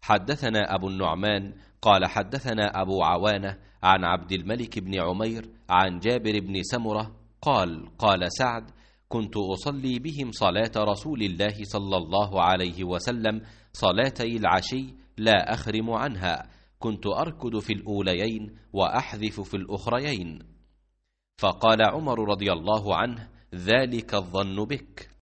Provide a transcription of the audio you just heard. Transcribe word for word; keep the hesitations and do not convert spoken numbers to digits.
حدثنا أبو النعمان قال حدثنا أبو عوانة عن عبد الملك بن عمير عن جابر بن سمرة قال قال سعد: كنت أصلي بهم صلاة رسول الله صلى الله عليه وسلم صلاتي العشي لا أخرم عنها، كنت أركض في الأوليين وأحذف في الأخريين. فقال عمر رضي الله عنه: ذلك الظن بك.